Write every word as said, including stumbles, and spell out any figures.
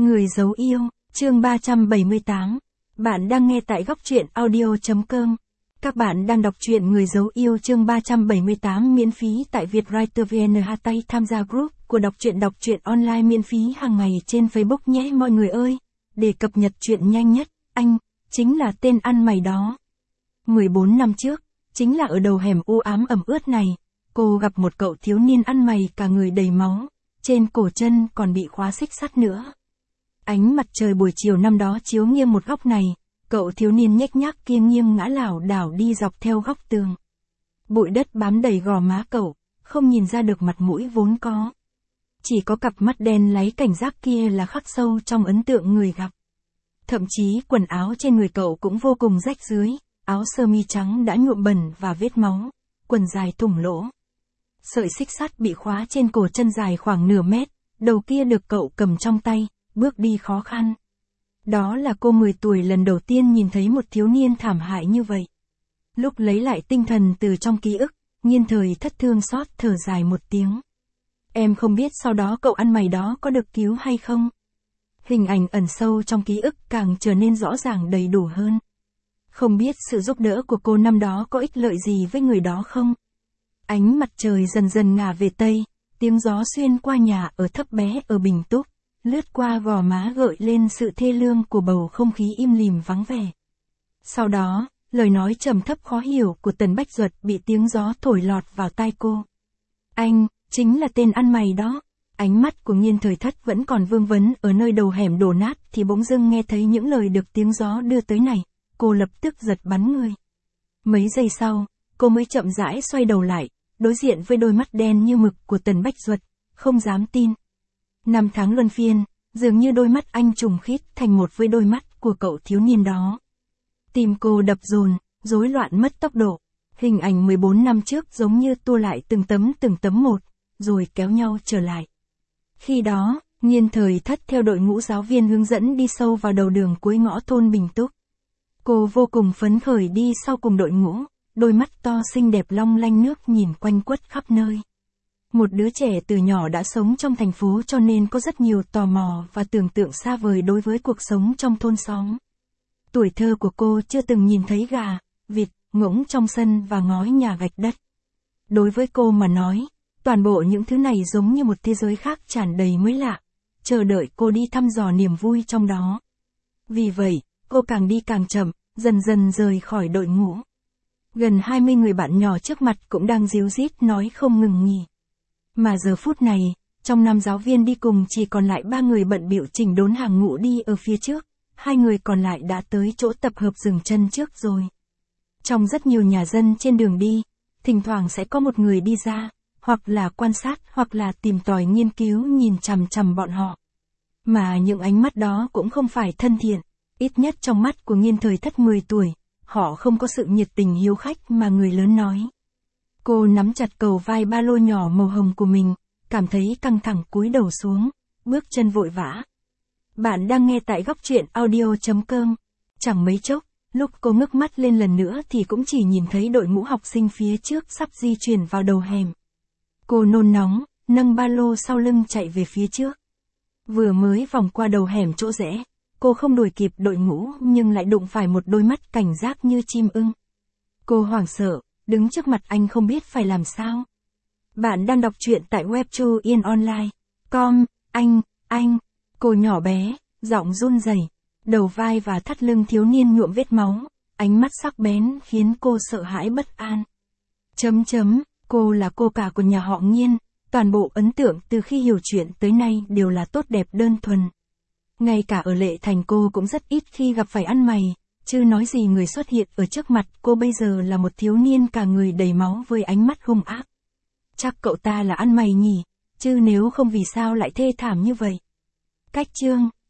Người giấu yêu, chương ba trăm bảy mươi tám. Bạn đang nghe tại góc truyện audio chấm com. Các bạn đang đọc truyện Người giấu yêu chương ba trăm bảy mươi tám miễn phí tại Vietwriter vê en. Tay tham gia group của đọc truyện đọc truyện online miễn phí hàng ngày trên Facebook nhé mọi người ơi. Để cập nhật truyện nhanh nhất, anh, chính là tên ăn mày đó. mười bốn năm trước, chính là ở đầu hẻm u ám ẩm ướt này, cô gặp một cậu thiếu niên ăn mày cả người đầy máu, trên cổ chân còn bị khóa xích sắt nữa. Ánh mặt trời buổi chiều năm đó chiếu nghiêng một góc này, cậu thiếu niên nhếch nhác kia nghiêng ngã lảo đảo đi dọc theo góc tường. Bụi đất bám đầy gò má cậu, không nhìn ra được mặt mũi vốn có. Chỉ có cặp mắt đen láy cảnh giác kia là khắc sâu trong ấn tượng người gặp. Thậm chí quần áo trên người cậu cũng vô cùng rách rưới, áo sơ mi trắng đã nhuộm bẩn và vết máu, quần dài thủng lỗ. Sợi xích sắt bị khóa trên cổ chân dài khoảng nửa mét, đầu kia được cậu cầm trong tay, bước đi khó khăn. Đó là cô mười tuổi lần đầu tiên nhìn thấy một thiếu niên thảm hại như vậy. Lúc lấy lại tinh thần từ trong ký ức, Nhiên Thời thất thương xót thở dài một tiếng. Em không biết sau đó cậu ăn mày đó có được cứu hay không. Hình ảnh ẩn sâu trong ký ức càng trở nên rõ ràng đầy đủ hơn. Không biết sự giúp đỡ của cô năm đó có ích lợi gì với người đó không? Ánh mặt trời dần dần ngả về tây, tiếng gió xuyên qua nhà ở thấp bé ở Bình Túc, lướt qua gò má gợi lên sự thê lương của bầu không khí im lìm vắng vẻ. Sau đó, lời nói trầm thấp khó hiểu của Tần Bách Duật bị tiếng gió thổi lọt vào tai cô. Anh, chính là tên ăn mày đó. Ánh mắt của Nhiên Thời Thất vẫn còn vương vấn ở nơi đầu hẻm đổ nát thì bỗng dưng nghe thấy những lời được tiếng gió đưa tới này, cô lập tức giật bắn người. Mấy giây sau, cô mới chậm rãi xoay đầu lại, đối diện với đôi mắt đen như mực của Tần Bách Duật, không dám tin. Năm tháng luân phiên, dường như đôi mắt anh trùng khít thành một với đôi mắt của cậu thiếu niên đó. Tim cô đập dồn, rối loạn mất tốc độ. Hình ảnh mười bốn năm trước giống như tua lại từng tấm từng tấm một, rồi kéo nhau trở lại. Khi đó, Nhiên Thời Thất theo đội ngũ giáo viên hướng dẫn đi sâu vào đầu đường cuối ngõ thôn Bình Túc. Cô vô cùng phấn khởi đi sau cùng đội ngũ, đôi mắt to xinh đẹp long lanh nước nhìn quanh quất khắp nơi. Một đứa trẻ từ nhỏ đã sống trong thành phố cho nên có rất nhiều tò mò và tưởng tượng xa vời đối với cuộc sống trong thôn xóm. Tuổi thơ của cô chưa từng nhìn thấy gà, vịt, ngỗng trong sân và ngói nhà gạch đất. Đối với cô mà nói, toàn bộ những thứ này giống như một thế giới khác tràn đầy mới lạ, chờ đợi cô đi thăm dò niềm vui trong đó. Vì vậy, cô càng đi càng chậm, dần dần rời khỏi đội ngũ. Gần hai mươi người bạn nhỏ trước mặt cũng đang ríu rít nói không ngừng nghỉ. Mà giờ phút này, trong năm giáo viên đi cùng chỉ còn lại ba người bận bịu chỉnh đốn hàng ngũ đi ở phía trước, hai người còn lại đã tới chỗ tập hợp dừng chân trước rồi. Trong rất nhiều nhà dân trên đường đi, thỉnh thoảng sẽ có một người đi ra, hoặc là quan sát hoặc là tìm tòi nghiên cứu nhìn chằm chằm bọn họ. Mà những ánh mắt đó cũng không phải thân thiện, ít nhất trong mắt của Nhiên Thời Thất mười tuổi, họ không có sự nhiệt tình hiếu khách mà người lớn nói. Cô nắm chặt cầu vai ba lô nhỏ màu hồng của mình, cảm thấy căng thẳng cúi đầu xuống, bước chân vội vã. Bạn đang nghe tại góc truyện audio chấm com. Chẳng mấy chốc, lúc cô ngước mắt lên lần nữa thì cũng chỉ nhìn thấy đội ngũ học sinh phía trước sắp di chuyển vào đầu hẻm. Cô nôn nóng, nâng ba lô sau lưng chạy về phía trước. Vừa mới vòng qua đầu hẻm chỗ rẽ, cô không đuổi kịp đội ngũ nhưng lại đụng phải một đôi mắt cảnh giác như chim ưng. Cô hoảng sợ, đứng trước mặt anh không biết phải làm sao. Bạn đang đọc truyện tại web yên online chấm com, anh, anh, cô nhỏ bé, giọng run rẩy, đầu vai và thắt lưng thiếu niên nhuộm vết máu, ánh mắt sắc bén khiến cô sợ hãi bất an. Chấm chấm, cô là cô cả của nhà họ Nhiên, toàn bộ ấn tượng từ khi hiểu chuyện tới nay đều là tốt đẹp đơn thuần. Ngay cả ở Lệ Thành cô cũng rất ít khi gặp phải ăn mày. Chứ nói gì người xuất hiện ở trước mặt cô bây giờ là một thiếu niên cả người đầy máu với ánh mắt hung ác. Chắc cậu ta là ăn mày nhỉ, chứ nếu không vì sao lại thê thảm như vậy. Cách chương